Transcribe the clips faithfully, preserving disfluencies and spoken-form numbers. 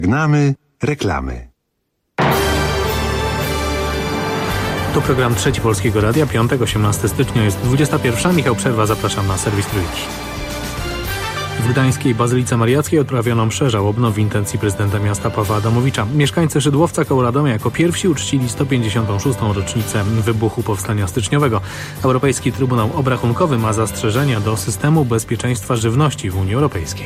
Gnamy reklamy. To program Trzeci Polskiego Radia, piątek, osiemnastego stycznia, jest dwudziesta pierwsza. Michał Przerwa, zapraszam na serwis Trójki. W gdańskiej Bazylice Mariackiej odprawiono mszę żałobną w intencji prezydenta miasta Pawła Adamowicza. Mieszkańcy Szydłowca koło Radomia jako pierwsi uczcili sto pięćdziesiątą szóstą rocznicę wybuchu Powstania Styczniowego. Europejski Trybunał Obrachunkowy ma zastrzeżenia do systemu bezpieczeństwa żywności w Unii Europejskiej.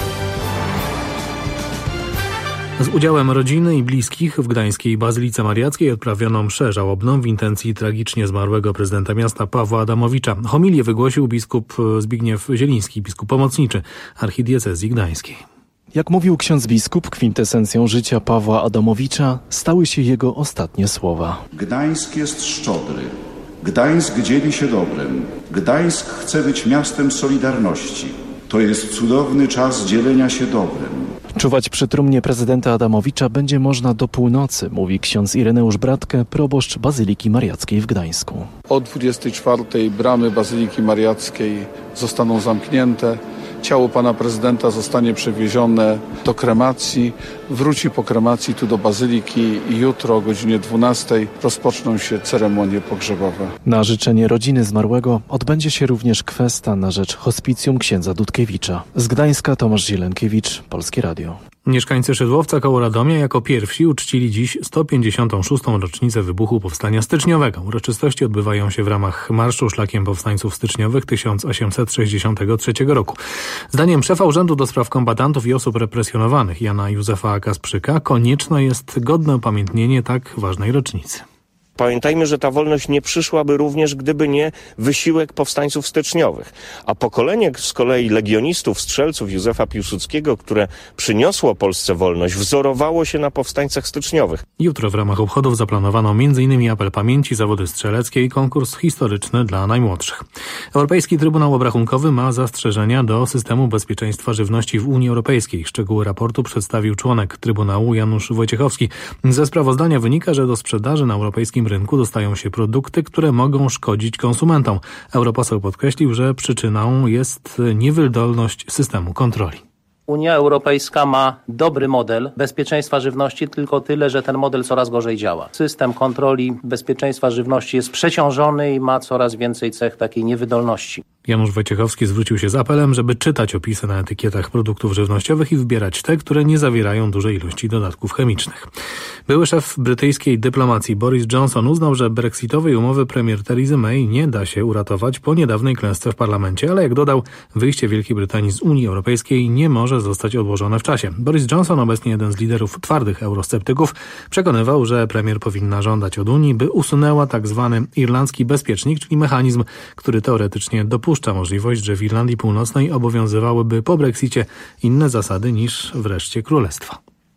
Z udziałem rodziny i bliskich w gdańskiej Bazylice Mariackiej odprawiono mszę żałobną w intencji tragicznie zmarłego prezydenta miasta Pawła Adamowicza. Homilię wygłosił biskup Zbigniew Zieliński, biskup pomocniczy archidiecezji gdańskiej. Jak mówił ksiądz biskup, kwintesencją życia Pawła Adamowicza stały się jego ostatnie słowa. Gdańsk jest szczodry. Gdańsk dzieli się dobrem. Gdańsk chce być miastem solidarności. To jest cudowny czas dzielenia się dobrem. Czuwać przy trumnie prezydenta Adamowicza będzie można do północy, mówi ksiądz Ireneusz Bratkę, proboszcz Bazyliki Mariackiej w Gdańsku. O dwudziestej czwartej bramy Bazyliki Mariackiej zostaną zamknięte. Ciało pana prezydenta zostanie przewiezione do kremacji. Wróci po kremacji tu do Bazyliki i jutro o godzinie dwunastej rozpoczną się ceremonie pogrzebowe. Na życzenie rodziny zmarłego odbędzie się również kwesta na rzecz hospicjum księdza Dudkiewicza. Z Gdańska Tomasz Zielenkiewicz, Polskie Radio. Mieszkańcy Szydłowca koło Radomia jako pierwsi uczcili dziś sto pięćdziesiątą szóstą rocznicę wybuchu Powstania Styczniowego. Uroczystości odbywają się w ramach Marszu Szlakiem Powstańców Styczniowych tysiąc osiemset sześćdziesiątego trzeciego roku. Zdaniem szefa Urzędu do Spraw Kombatantów i Osób Represjonowanych Jana Józefa Kasprzyka konieczne jest godne upamiętnienie tak ważnej rocznicy. Pamiętajmy, że ta wolność nie przyszłaby również, gdyby nie wysiłek powstańców styczniowych. A pokolenie z kolei legionistów, strzelców Józefa Piłsudskiego, które przyniosło Polsce wolność, wzorowało się na powstańcach styczniowych. Jutro w ramach obchodów zaplanowano między innymi apel pamięci, zawody strzeleckie i konkurs historyczny dla najmłodszych. Europejski Trybunał Obrachunkowy ma zastrzeżenia do systemu bezpieczeństwa żywności w Unii Europejskiej. Szczegóły raportu przedstawił członek Trybunału Janusz Wojciechowski. Ze sprawozdania wynika, że do sprzedaży na europejskim rynku dostają się produkty, które mogą szkodzić konsumentom. Europoseł podkreślił, że przyczyną jest niewydolność systemu kontroli. Unia Europejska ma dobry model bezpieczeństwa żywności, tylko tyle, że ten model coraz gorzej działa. System kontroli bezpieczeństwa żywności jest przeciążony i ma coraz więcej cech takiej niewydolności. Janusz Wojciechowski zwrócił się z apelem, żeby czytać opisy na etykietach produktów żywnościowych i wybierać te, które nie zawierają dużej ilości dodatków chemicznych. Były szef brytyjskiej dyplomacji Boris Johnson uznał, że brexitowej umowy premier Teresy May nie da się uratować po niedawnej klęsce w parlamencie, ale jak dodał, wyjście Wielkiej Brytanii z Unii Europejskiej nie może zostać odłożone w czasie. Boris Johnson, obecnie jeden z liderów twardych eurosceptyków, przekonywał, że premier powinna żądać od Unii, by usunęła tak zwany irlandzki bezpiecznik, czyli mechanizm, który teoretycznie dopuszcza możliwość, że w Irlandii Północnej obowiązywałyby po brexicie inne zasady niż w reszcie królestwa.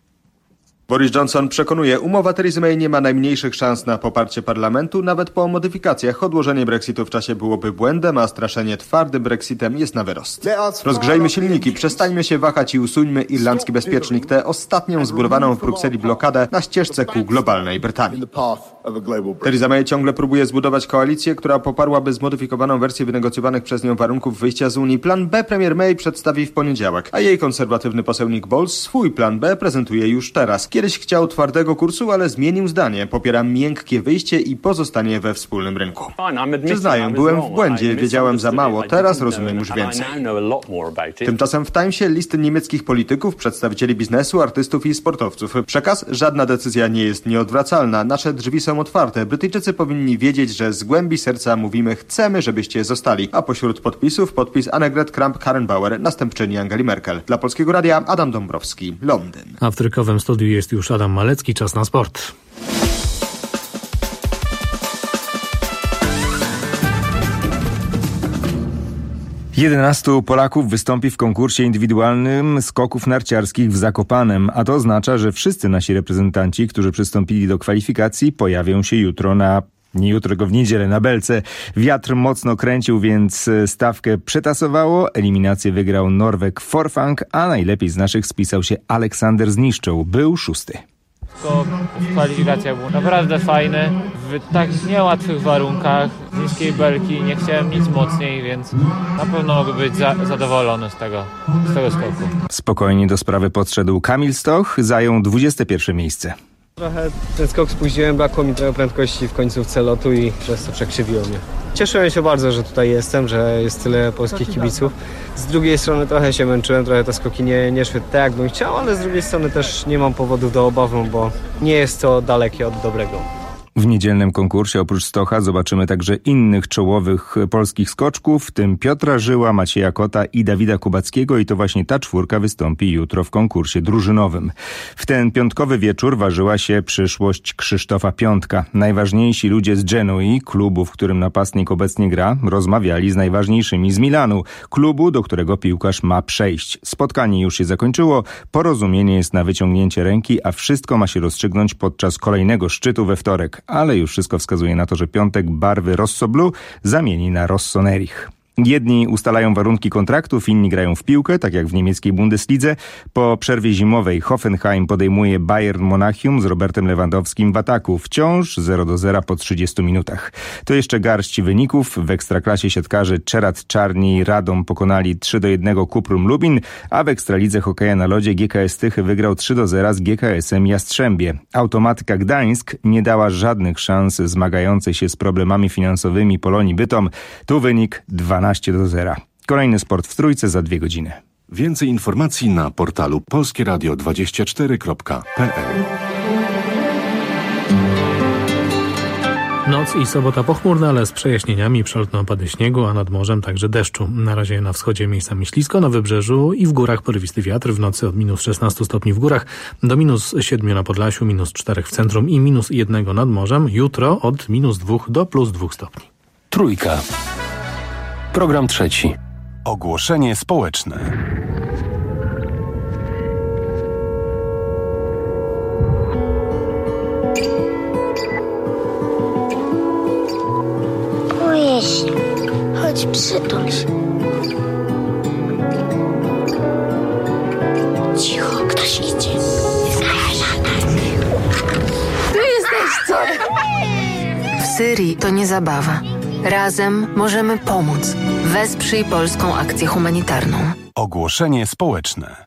Boris Johnson przekonuje, umowa Teresy May nie ma najmniejszych szans na poparcie parlamentu, nawet po modyfikacjach. Odłożenie brexitu w czasie byłoby błędem, a straszenie twardym brexitem jest na wyrost. Rozgrzejmy silniki, przestańmy się wahać i usuńmy irlandzki bezpiecznik, tę ostatnią zbudowaną w Brukseli blokadę na ścieżce ku globalnej Brytanii. Theresa May ciągle próbuje zbudować koalicję, która poparłaby zmodyfikowaną wersję wynegocjowanych przez nią warunków wyjścia z Unii. Plan B premier May przedstawi w poniedziałek, a jej konserwatywny poseł Nick Boles swój plan B prezentuje już teraz. Kiedyś chciał twardego kursu, ale zmienił zdanie. Popiera miękkie wyjście i pozostanie we wspólnym rynku. Przyznaję, byłem w błędzie, wiedziałem za mało, teraz rozumiem już więcej. Tymczasem w Timesie listy niemieckich polityków, przedstawicieli biznesu, artystów i sportowców. Przekaz: żadna decyzja nie jest nieodwracalna. Nasze drzwi są otwarte. Brytyjczycy powinni wiedzieć, że z głębi serca mówimy: chcemy, żebyście zostali. A pośród podpisów podpis Annegret Kramp-Karrenbauer, następczyni Angeli Merkel. Dla Polskiego Radia Adam Dąbrowski, Londyn. A w trykowym studiu jest już Adam Malecki. Czas na sport. jedenastu Polaków wystąpi w konkursie indywidualnym skoków narciarskich w Zakopanem, a to oznacza, że wszyscy nasi reprezentanci, którzy przystąpili do kwalifikacji, pojawią się jutro na Nie jutro, tylko w niedzielę na belce. Wiatr mocno kręcił, więc stawkę przetasowało. Eliminację wygrał Norweg Forfang, a najlepiej z naszych spisał się Aleksander Zniszczoł. Był szósty. Skok w kwalifikacjach był naprawdę fajny, w tak niełatwych warunkach, z niskiej belki, nie chciałem nic mocniej, więc na pewno mogę być za, zadowolony z tego, z tego skoku. Spokojnie do sprawy podszedł Kamil Stoch, zajął dwudzieste pierwsze miejsce. Trochę ten skok spóźniłem, brakło mi trochę prędkości w końcówce lotu i przez to przekrzywiło mnie. Cieszyłem się bardzo, że tutaj jestem, że jest tyle polskich kibiców. Z drugiej strony trochę się męczyłem, trochę te skoki nie, nie szły tak, jak bym chciał, ale z drugiej strony też nie mam powodów do obawy, bo nie jest to dalekie od dobrego. W niedzielnym konkursie oprócz Stocha zobaczymy także innych czołowych polskich skoczków, w tym Piotra Żyła, Macieja Kota i Dawida Kubackiego, i to właśnie ta czwórka wystąpi jutro w konkursie drużynowym. W ten piątkowy wieczór ważyła się przyszłość Krzysztofa Piątka. Najważniejsi ludzie z Genui, klubu, w którym napastnik obecnie gra, rozmawiali z najważniejszymi z Milanu, klubu, do którego piłkarz ma przejść. Spotkanie już się zakończyło, porozumienie jest na wyciągnięcie ręki, a wszystko ma się rozstrzygnąć podczas kolejnego szczytu we wtorek. Ale już wszystko wskazuje na to, że Piątek barwy Rosso Blu zamieni na Rossoneri. Jedni ustalają warunki kontraktów, inni grają w piłkę, tak jak w niemieckiej Bundeslidze. Po przerwie zimowej Hoffenheim podejmuje Bayern Monachium z Robertem Lewandowskim w ataku. Wciąż zero do zera po trzydziestu minutach. To jeszcze garść wyników. W Ekstraklasie siatkarze Czerat Czarni i Radom pokonali trzy do jednego Kuprum Lubin, a w Ekstralidze hokeja na lodzie G K S Tychy wygrał trzy do zera z G K S-em Jastrzębie. Automatyka Gdańsk nie dała żadnych szans zmagającej się z problemami finansowymi Polonii Bytom. Tu wynik dwanaście do zera. Kolejny sport w Trójce za dwie godziny. Więcej informacji na portalu polskie radio dwadzieścia cztery kropka p l. Noc i sobota pochmurna, ale z przejaśnieniami, przelotne opady śniegu, a nad morzem także deszczu. Na razie na wschodzie miejscami ślisko, na wybrzeżu i w górach porywisty wiatr. W nocy od minus szesnastu stopni w górach do minus siedmiu na Podlasiu, minus czterech w centrum i minus jednego nad morzem. Jutro od minus dwóch do plus dwóch stopni. Trójka. Program trzeci. Ogłoszenie społeczne. Boję się. Chodź, przytul się. Cicho, ktoś idzie. Tu jesteście! W Syrii to nie zabawa. Razem możemy pomóc. Wesprzyj polską akcję humanitarną. Ogłoszenie społeczne.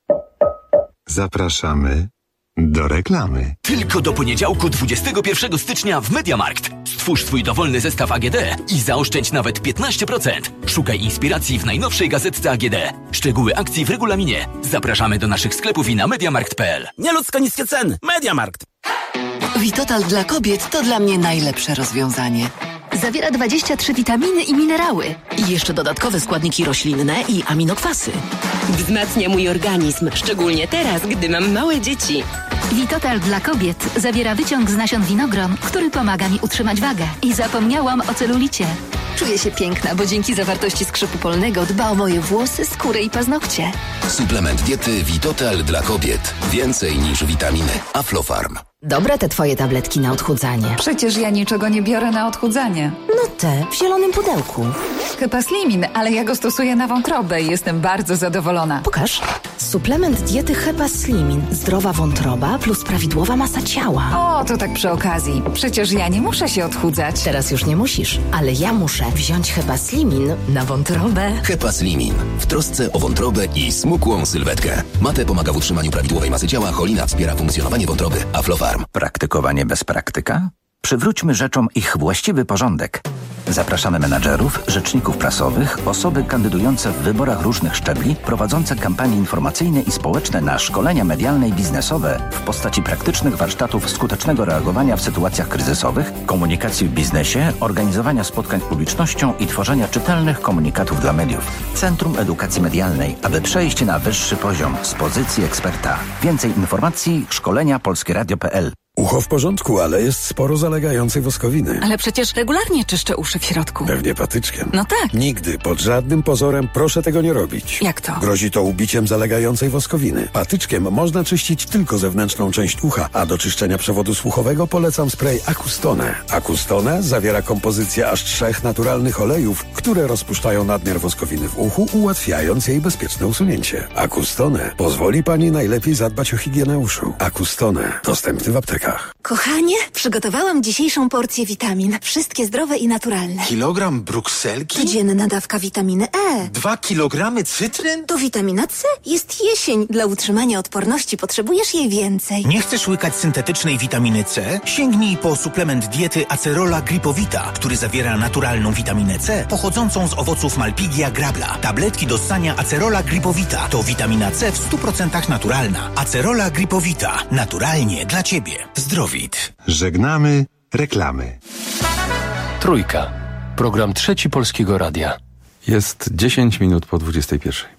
Zapraszamy do reklamy. Tylko do poniedziałku dwudziestego pierwszego stycznia w MediaMarkt. Stwórz swój dowolny zestaw A G D i zaoszczędź nawet piętnaście procent. Szukaj inspiracji w najnowszej gazetce A G D. Szczegóły akcji w regulaminie. Zapraszamy do naszych sklepów i na mediamarkt kropka p l. Nieludzko niskie ceny. MediaMarkt. Vitotal dla kobiet to dla mnie najlepsze rozwiązanie. Zawiera dwadzieścia trzy witaminy i minerały. I jeszcze dodatkowe składniki roślinne i aminokwasy. Wzmacnia mój organizm, szczególnie teraz, gdy mam małe dzieci. Vitotal dla kobiet zawiera wyciąg z nasion winogron, który pomaga mi utrzymać wagę. I zapomniałam o celulicie. Czuję się piękna, bo dzięki zawartości skrzypu polnego dba o moje włosy, skórę i paznokcie. Suplement diety Vitotal dla kobiet. Więcej niż witaminy. Aflofarm. Dobre te twoje tabletki na odchudzanie. Przecież ja niczego nie biorę na odchudzanie. No te, w zielonym pudełku. Hepaslimin, ale ja go stosuję na wątrobę i jestem bardzo zadowolona. Pokaż. Suplement diety Hepaslimin. Zdrowa wątroba plus prawidłowa masa ciała. O, to tak przy okazji. Przecież ja nie muszę się odchudzać. Teraz już nie musisz, ale ja muszę wziąć Hepaslimin na wątrobę. Hepaslimin. W trosce o wątrobę i smukłą sylwetkę. Mate pomaga w utrzymaniu prawidłowej masy ciała, cholina wspiera funkcjonowanie wątroby. Aflofarm. Praktykowanie bez praktyka? Przywróćmy rzeczom ich właściwy porządek. Zapraszamy menadżerów, rzeczników prasowych, osoby kandydujące w wyborach różnych szczebli, prowadzące kampanie informacyjne i społeczne na szkolenia medialne i biznesowe w postaci praktycznych warsztatów skutecznego reagowania w sytuacjach kryzysowych, komunikacji w biznesie, organizowania spotkań z publicznością i tworzenia czytelnych komunikatów dla mediów. Centrum Edukacji Medialnej, aby przejść na wyższy poziom z pozycji eksperta. Więcej informacji szkolenia polskie radio kropka p l. Ucho w porządku, ale jest sporo zalegającej woskowiny. Ale przecież regularnie czyszczę uszy w środku. Pewnie patyczkiem. No tak. Nigdy, pod żadnym pozorem proszę tego nie robić. Jak to? Grozi to ubiciem zalegającej woskowiny. Patyczkiem można czyścić tylko zewnętrzną część ucha, a do czyszczenia przewodu słuchowego polecam spray Acustone. Acustone zawiera kompozycję aż trzech naturalnych olejów, które rozpuszczają nadmiar woskowiny w uchu, ułatwiając jej bezpieczne usunięcie. Acustone pozwoli pani najlepiej zadbać o higienę uszu. Acustone dostępny w aptekach. Kochanie, przygotowałam dzisiejszą porcję witamin. Wszystkie zdrowe i naturalne. Kilogram brukselki? Codzienna dawka witaminy E. Dwa kilogramy cytryn? To witamina C. Jest jesień. Dla utrzymania odporności potrzebujesz jej więcej. Nie chcesz łykać syntetycznej witaminy C? Sięgnij po suplement diety Acerola Gripowita, który zawiera naturalną witaminę C pochodzącą z owoców Malpighia grabla. Tabletki do ssania Acerola Gripowita to witamina C w stu procentach naturalna. Acerola Gripowita. Naturalnie dla Ciebie. Zdrowit. Żegnamy reklamy. Trójka. Program Trzeci Polskiego Radia. Jest dziesięć minut po dwudziestej pierwszej.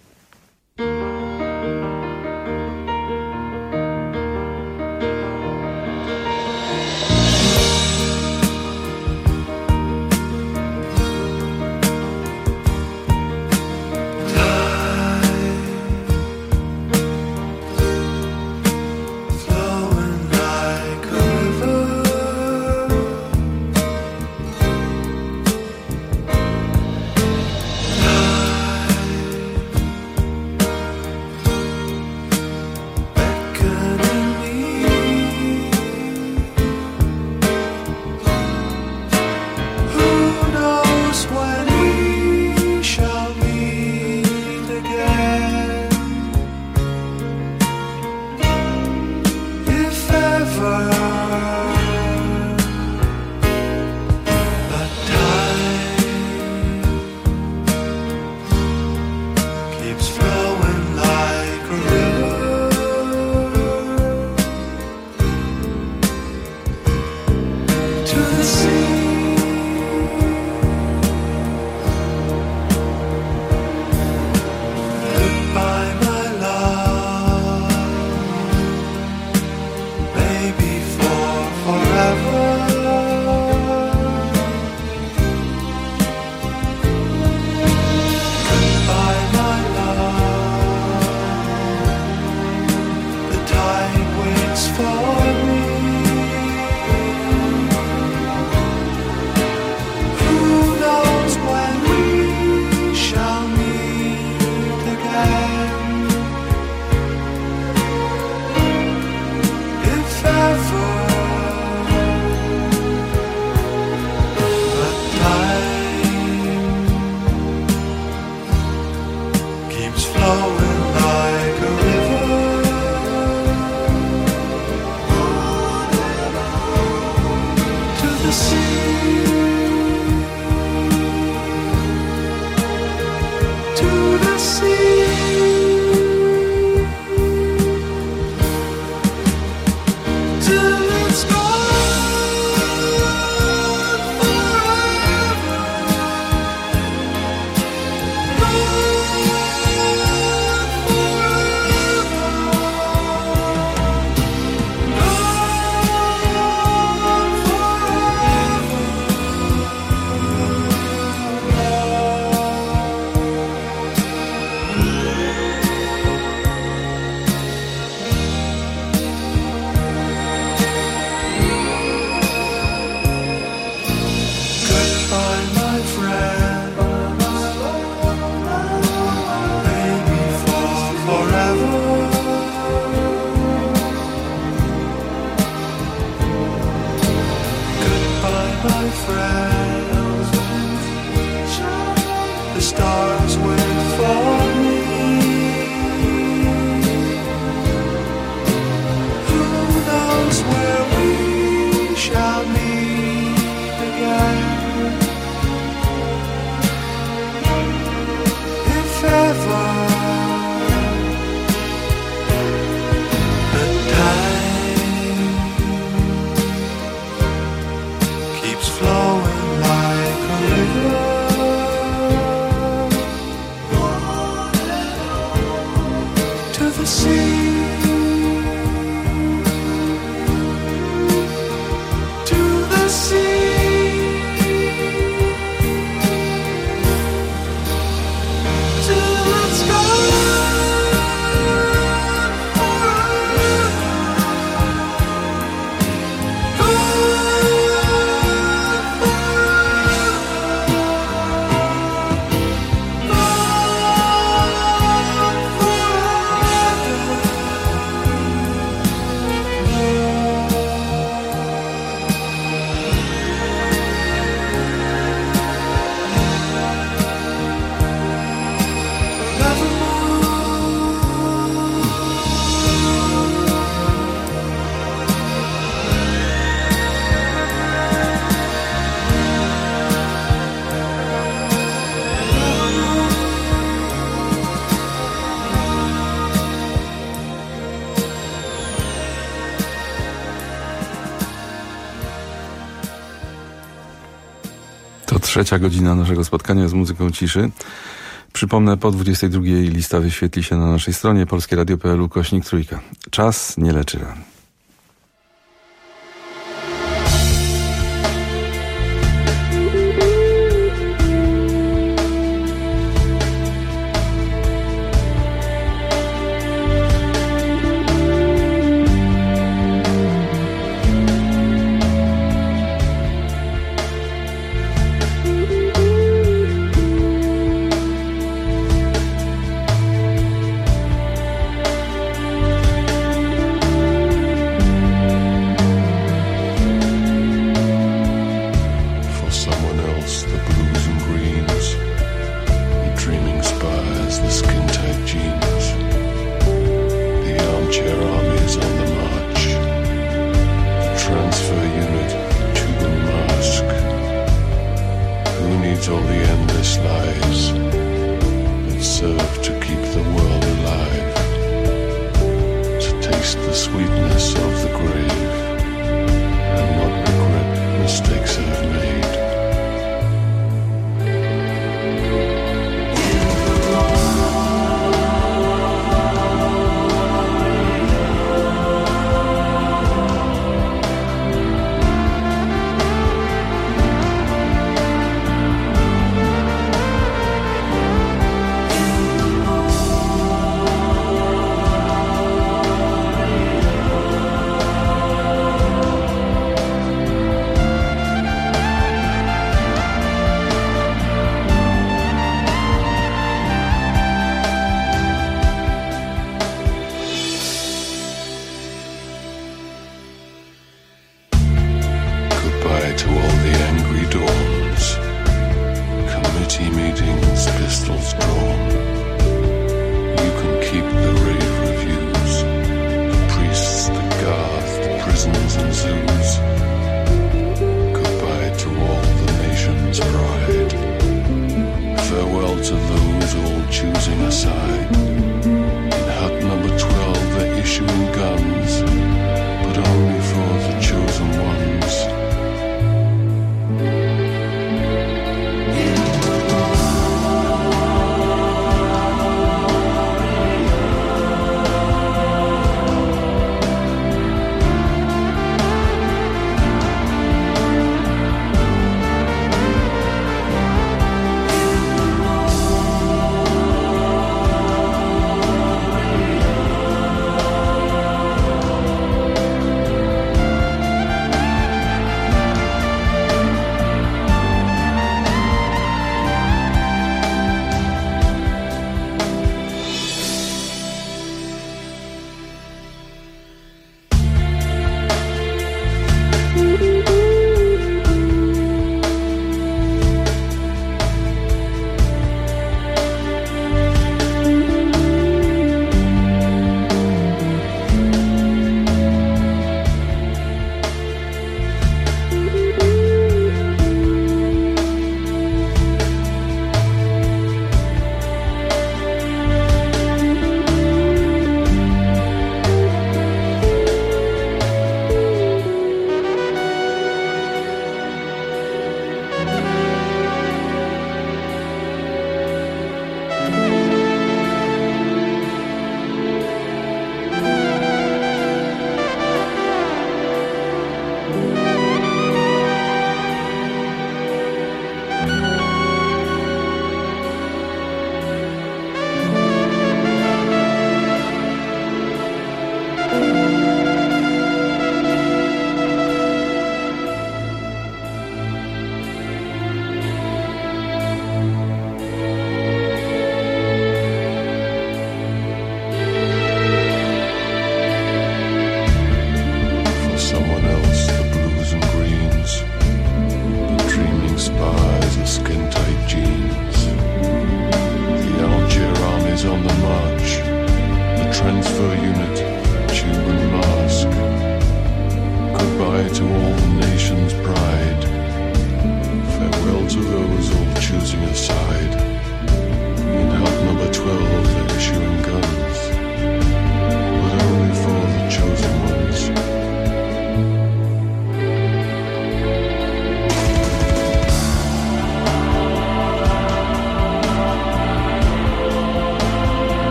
Trzecia godzina naszego spotkania z muzyką ciszy. Przypomnę, po dwudziestej drugiej lista wyświetli się na naszej stronie polskieradio.pl ukośnik trójka. Czas nie leczy ran.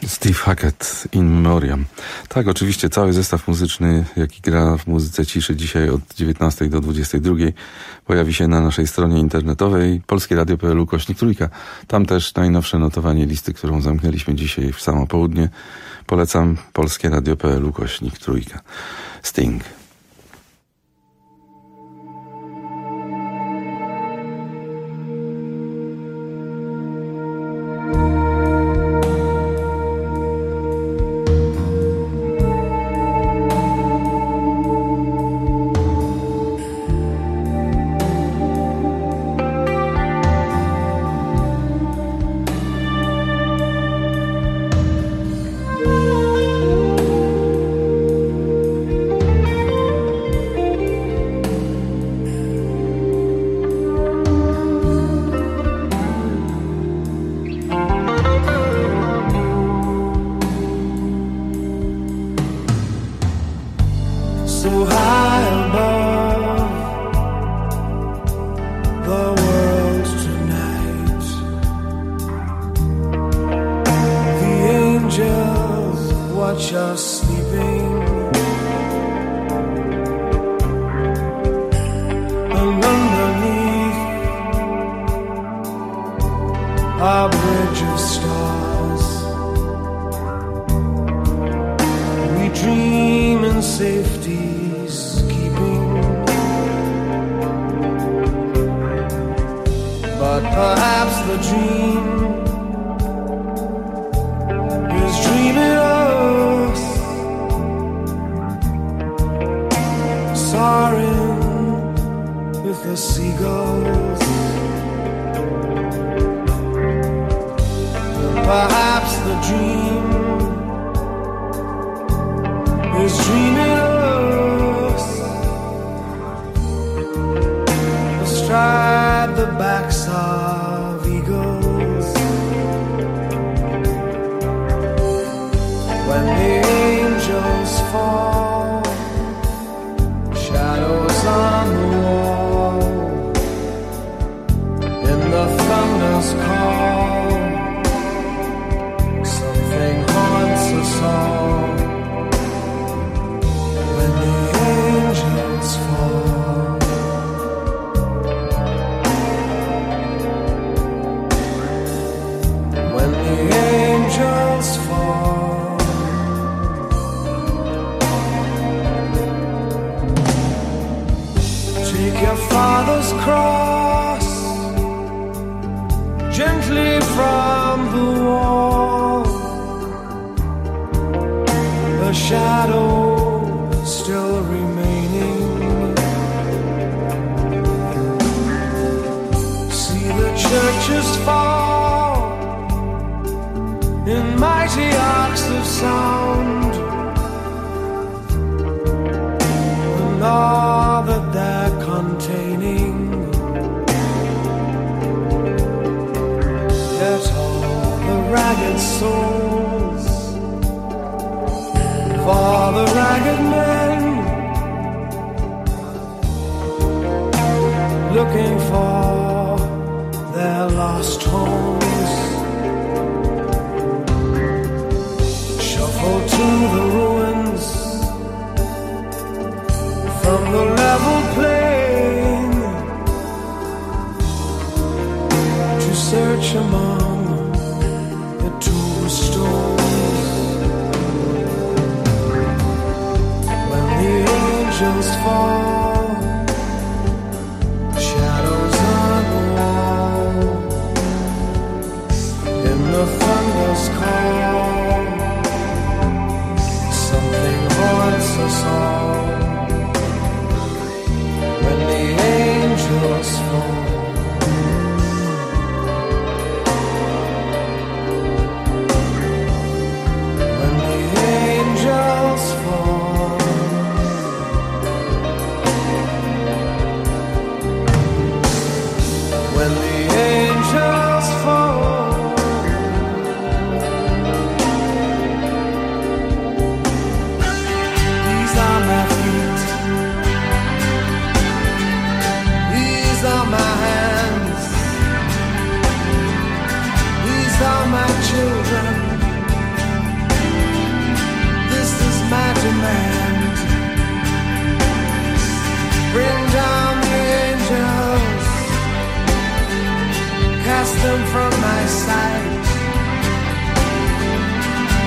Steve Hackett, In Memoriam. Tak, oczywiście cały zestaw muzyczny, jaki gra w muzyce ciszy dzisiaj od dziewiętnastej do dwudziestej drugiej pojawi się na naszej stronie internetowej polskieradio kropka p l ukośnik trójka. Tam też najnowsze notowanie listy, którą zamknęliśmy dzisiaj w samo południe. Polecam polskieradio kropka p l ukośnik trójka. Sting.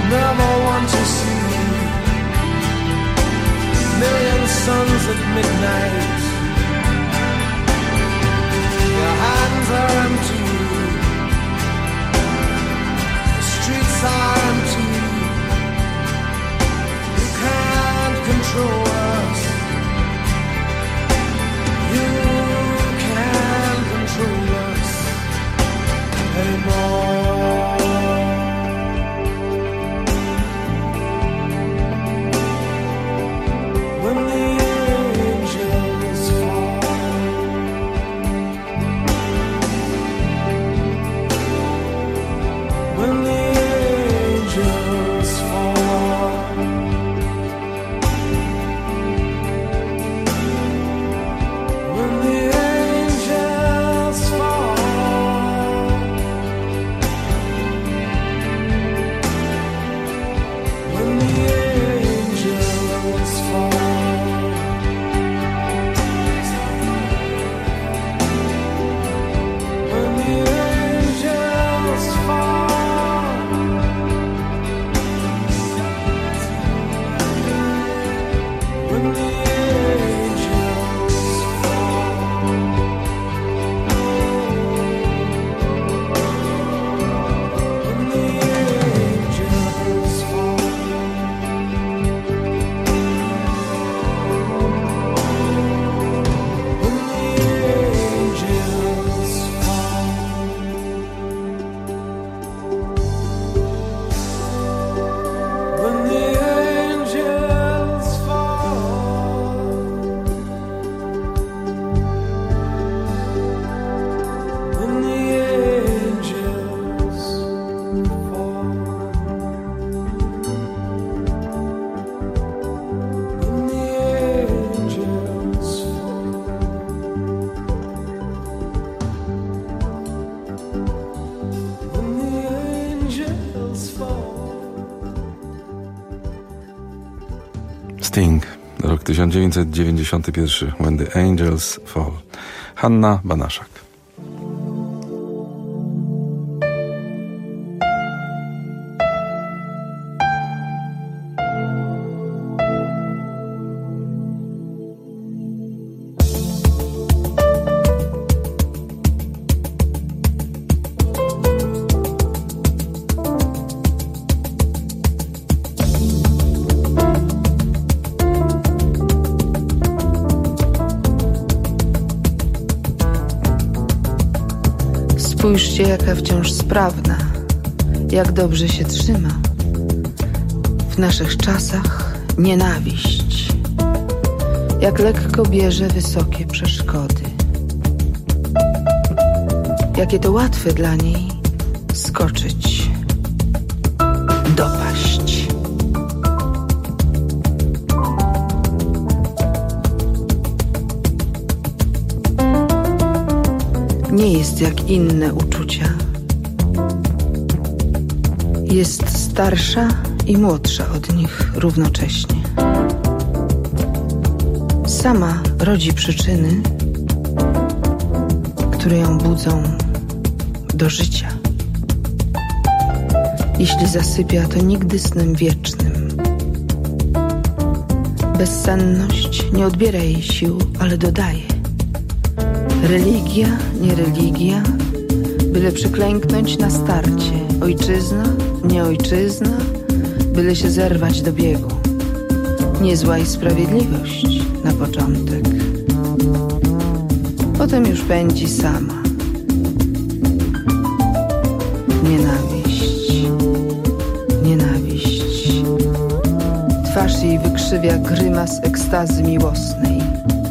never want to see million suns at midnight. Your hands are empty, the streets are empty. You can't control us, you can't control us anymore. When the angels fall, when the angels fall, when the angels fall, when the angels fall. Sting, rok tysiąc dziewięćset dziewięćdziesiąty pierwszy. When the Angels Fall. Hanna Banaszak. Spójrzcie, jaka wciąż sprawna, jak dobrze się trzyma. W naszych czasach nienawiść, jak lekko bierze wysokie przeszkody. Jakie to łatwe dla niej skoczyć, dopaść. Nie jest jak inne uczucia. Jest starsza i młodsza od nich równocześnie. Sama rodzi przyczyny, które ją budzą do życia. Jeśli zasypia, to nigdy snem wiecznym. Bezsenność nie odbiera jej sił, ale dodaje. Religia, nie religia, byle przyklęknąć na starcie. Ojczyzna, nie ojczyzna, byle się zerwać do biegu. Niezła i sprawiedliwość na początek. Potem już pędzi sama. Nienawiść, nienawiść. Twarz jej wykrzywia grymas ekstazy miłosnej.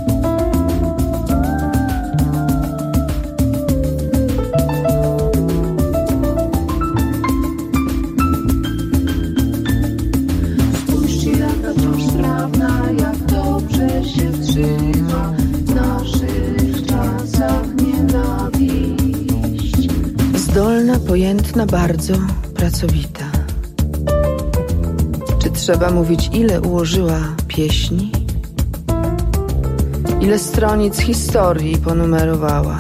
Pojętna, bardzo pracowita. Czy trzeba mówić, ile ułożyła pieśni? Ile stronic historii ponumerowała?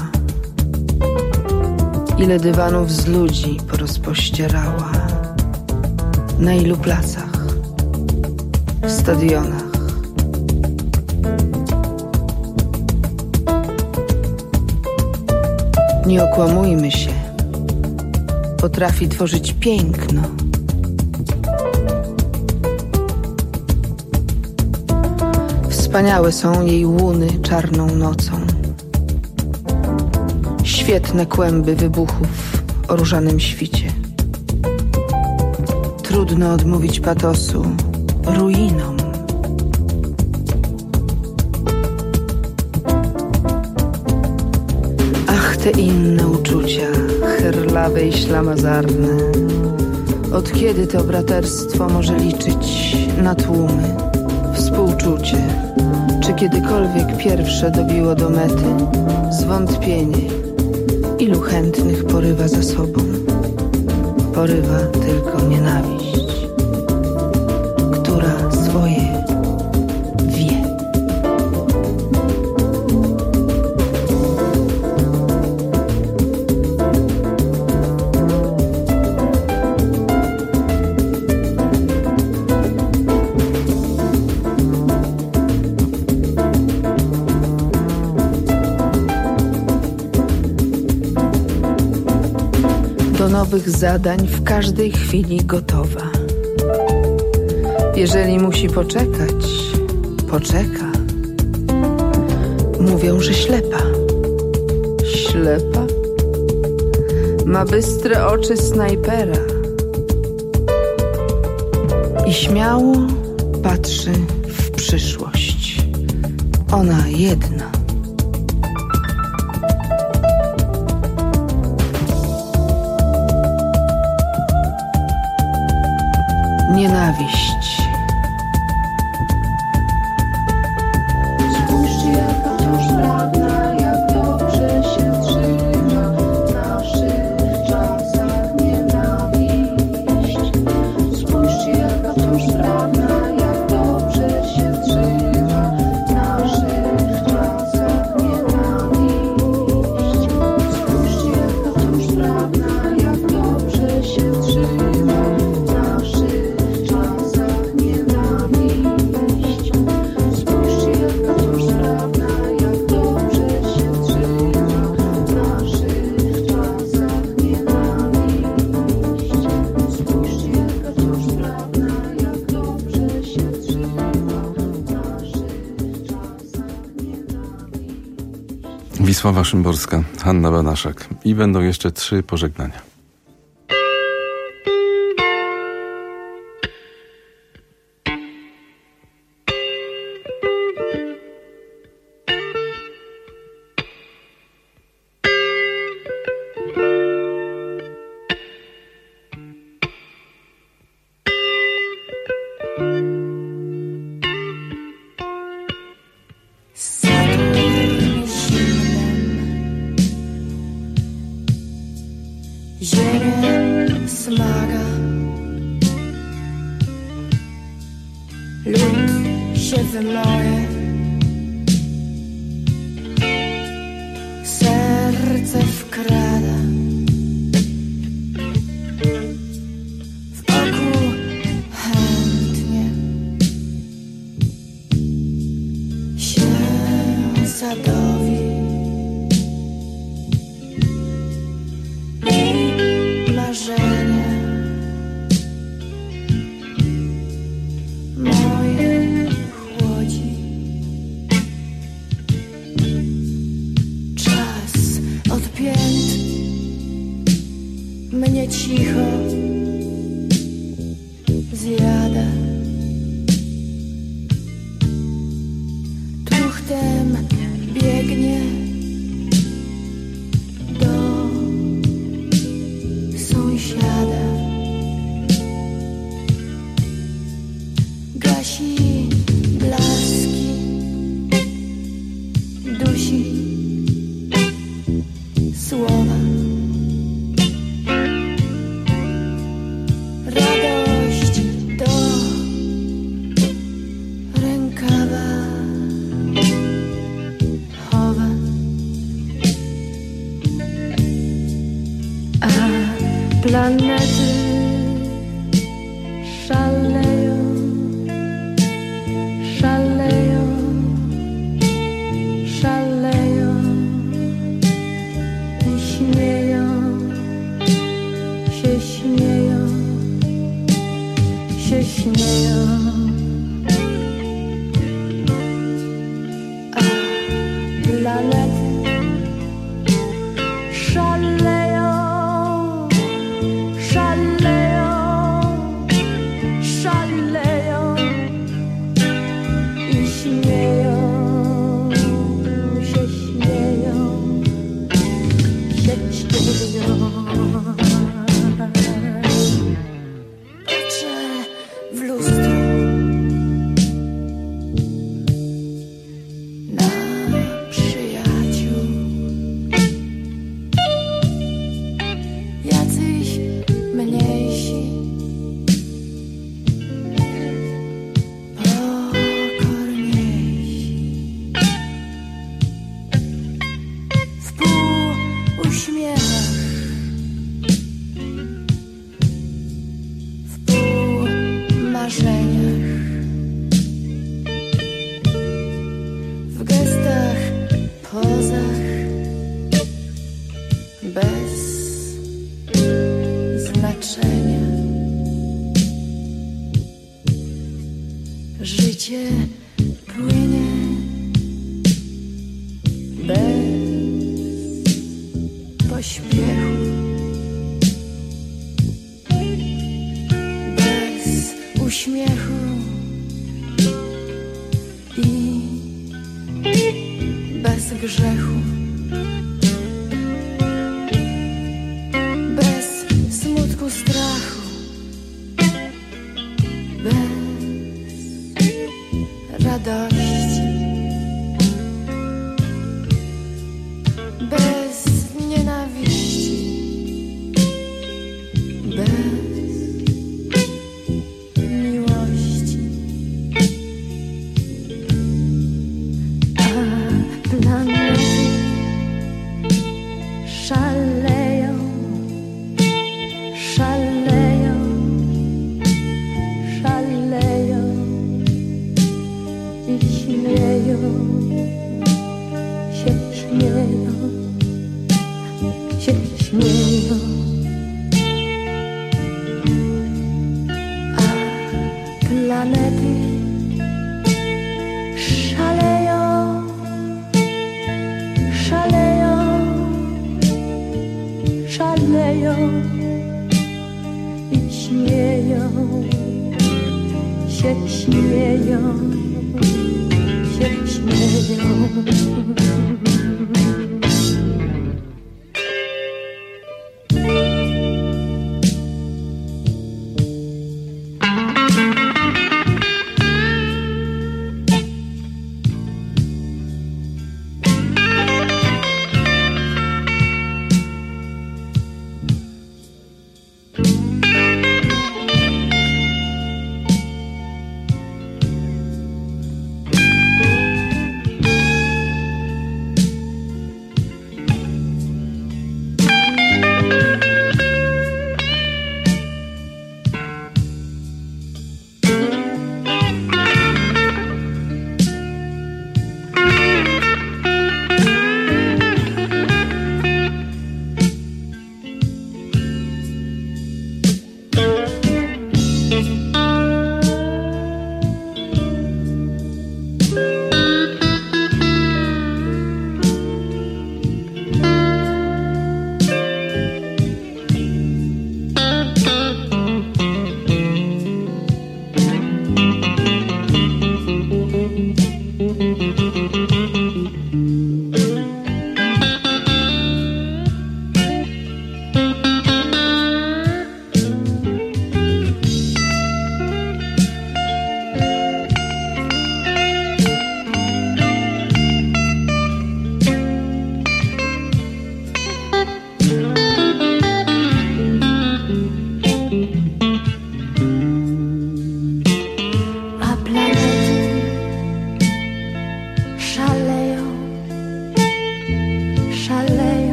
Ile dywanów z ludzi porozpościerała? Na ilu placach, stadionach. Nie okłamujmy się. Potrafi tworzyć piękno. Wspaniałe są jej łuny czarną nocą. Świetne kłęby wybuchów o różanym świcie. Trudno odmówić patosu ruinom. Ach, te inne uczucia, chyrlawe i ślamazarne. Od kiedy to braterstwo może liczyć na tłumy? Współczucie, czy kiedykolwiek pierwsze dobiło do mety? Zwątpienie, ilu chętnych porywa za sobą? Porywa tylko nienawiść, która swoje wie. Do nowych zadań w każdej chwili gotowa. Jeżeli musi poczekać, poczeka. Mówią, że ślepa. Ślepa? Ma bystre oczy snajpera i śmiało patrzy w przyszłość. Ona jedna. Nienawiść. Spójrzcie, jaka wciąż sprawna, jak dobrze się trzyma w naszych czasach nienawiść. Spójrzcie, jaka wciąż sprawna, jak dobrze się trzyma w naszych czasach nienawiść. Spójrzcie, jaka wciąż sprawna, jak dobrze się trzyma. Wisława Szymborska, Hanna Banaszak i będą jeszcze trzy pożegnania. Ziemię smaga, lód się wymloje, serce wkrada, w oku chętnie się zadowi. Moje chłodzi. Czas odpięt mnie cicho zjada. Truchtem biegnie do sąsiada. Gasi blaski, dusi słowa. Radość do rękawa chowa. A planety szaleją, szaleją, szaleją i śmieją się, śmieją się, śmieją. A planety szaleją, szaleją, szaleją i śmieją się, śmieją się, śmieją. Patrzę w lustro na przyjaciół, jacyś mniejsi, pokorniejsi, w pół uśmiechach, w pół marzeniach, w gestach, pozach, bez znaczenia. Życie płynie bez pośpiechu, bez uśmiechu i bez grzechu, bez smutku, strachu, bez radości, bez nienawiści, bez miłości. A planety szaleją, szaleją, szaleją i śmieją się, śmieją się, śmieją. A planety szaleją, szaleją, szaleją i śmieją się, śmieją się, śmieją.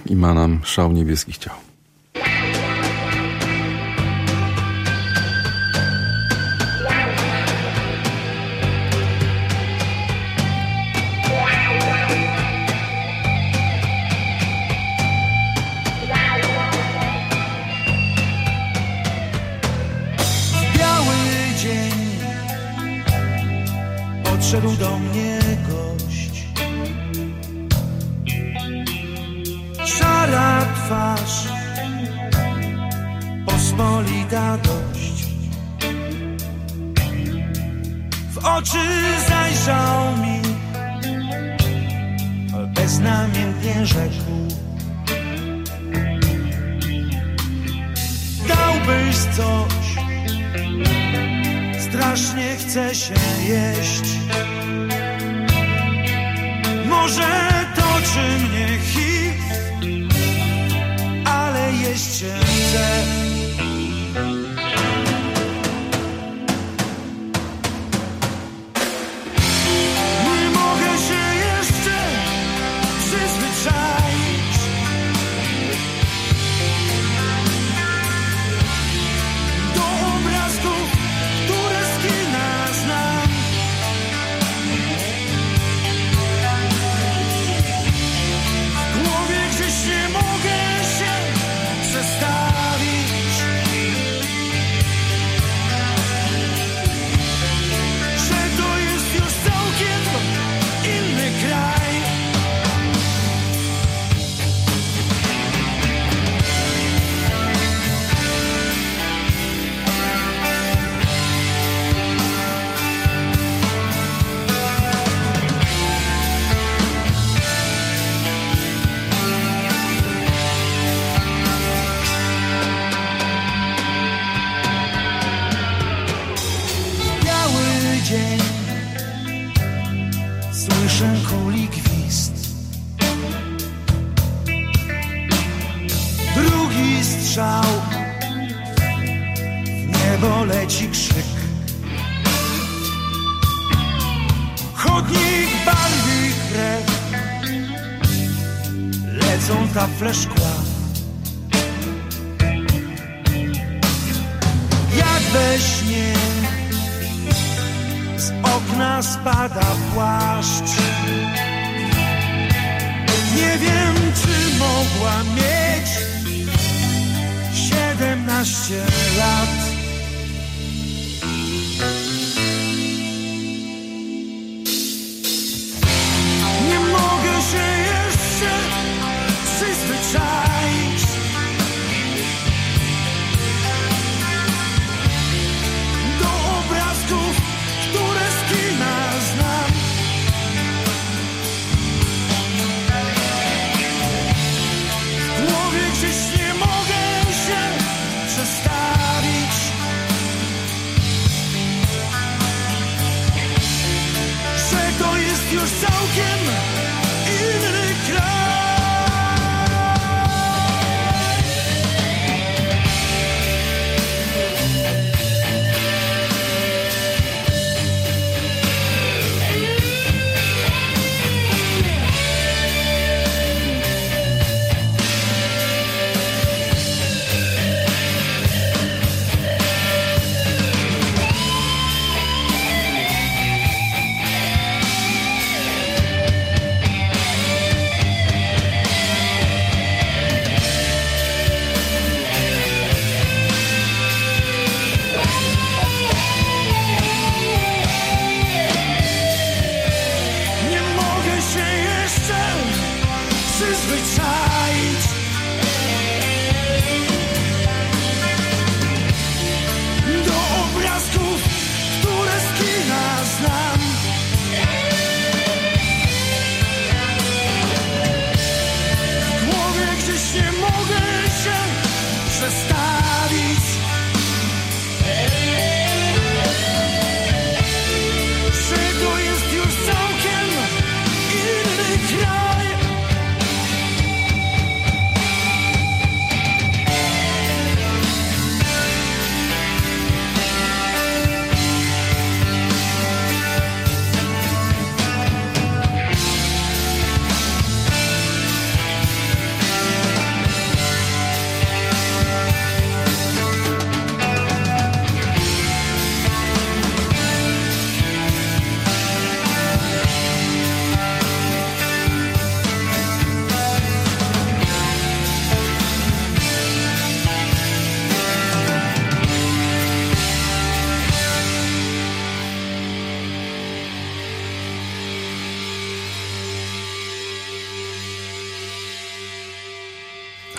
i ma nam Szał niebieskich ciał. Podszedł do mnie gość, szara twarz, pospolita dość. W oczy zajrzał mi, beznamiętnie rzekł: dałbyś coś, strasznie chce się jeść. Może toczy mnie hit, ale jeść się chce. Nie mogę się jeszcze przyzwyczaić do obrazków, które z kina znam. W głowie gdzieś nie mogę się przestawić, że to jest już całkiem inny kraj. Biały dzień, słyszę kuli gwizd, drugi strzał, w niebo leci krzyk. Chodnik barwi krew, lecą tafle szkła. Jak we śnie z okna spada płaszcz. Nie wiem, czy mogła mieć siedemnaście lat. Nie mogę się jeszcze przyzwyczaić do obrazków, które z kina znam. W głowie gdzieś nie mogę się przestawić, że to jest już całkiem inny kraj.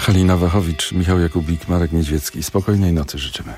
Halina Wachowicz, Michał Jakubik, Marek Niedźwiecki. Spokojnej nocy życzymy.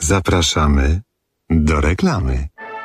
Zapraszamy do reklamy.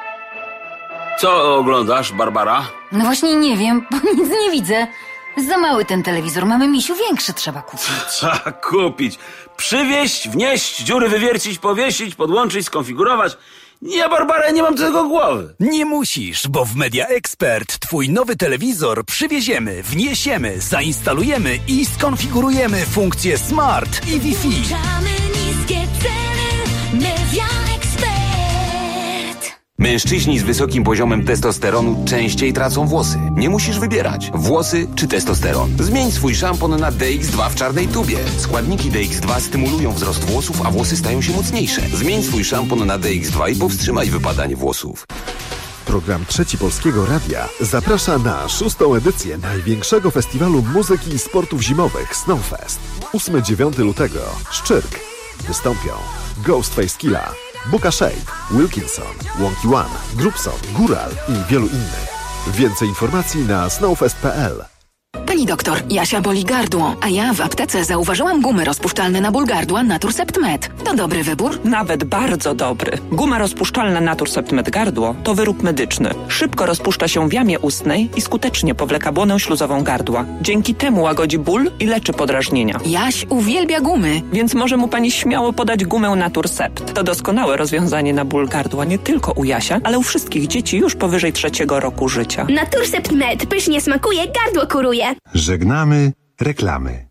Co oglądasz, Barbara? No właśnie nie wiem, bo nic nie widzę. Za mały ten telewizor, mamy, misiu, większy trzeba kupić. Trzeba kupić. Przywieźć, wnieść, dziury wywiercić, powiesić, podłączyć, skonfigurować. Nie, Barbara, nie mam do tego głowy. Nie musisz, bo w Media Expert twój nowy telewizor przywieziemy, wniesiemy, zainstalujemy i skonfigurujemy funkcje Smart i Wi-Fi. Niskie ceny, Media Expert. Mężczyźni z wysokim poziomem testosteronu częściej tracą włosy. Nie musisz wybierać, włosy czy testosteron. Zmień swój szampon na D X dwa w czarnej tubie. Składniki D X dwa stymulują wzrost włosów, a włosy stają się mocniejsze. Zmień swój szampon na D X dwa i powstrzymaj wypadanie włosów. Program Trzeci Polskiego Radia zaprasza na szóstą edycję największego festiwalu muzyki i sportów zimowych Snowfest. ósmego do dziewiątego lutego. Szczyrk. Wystąpią Ghostface Killa, Buka Shade, Wilkinson, Wonky One, Grubson, Góral i wielu innych. Więcej informacji na snowfest kropka p l. Pani doktor, Jasia boli gardło, a ja w aptece zauważyłam gumy rozpuszczalne na ból gardła Naturcept Med. To dobry wybór? Nawet bardzo dobry. Guma rozpuszczalna Naturcept Med gardło to wyrób medyczny. Szybko rozpuszcza się w jamie ustnej i skutecznie powleka błonę śluzową gardła. Dzięki temu łagodzi ból i leczy podrażnienia. Jaś uwielbia gumy. Więc może mu pani śmiało podać gumę Naturcept. To doskonałe rozwiązanie na ból gardła nie tylko u Jasia, ale u wszystkich dzieci już powyżej trzeciego roku życia. Naturcept Med pysznie smakuje, gardło kuruje. Żegnamy reklamy.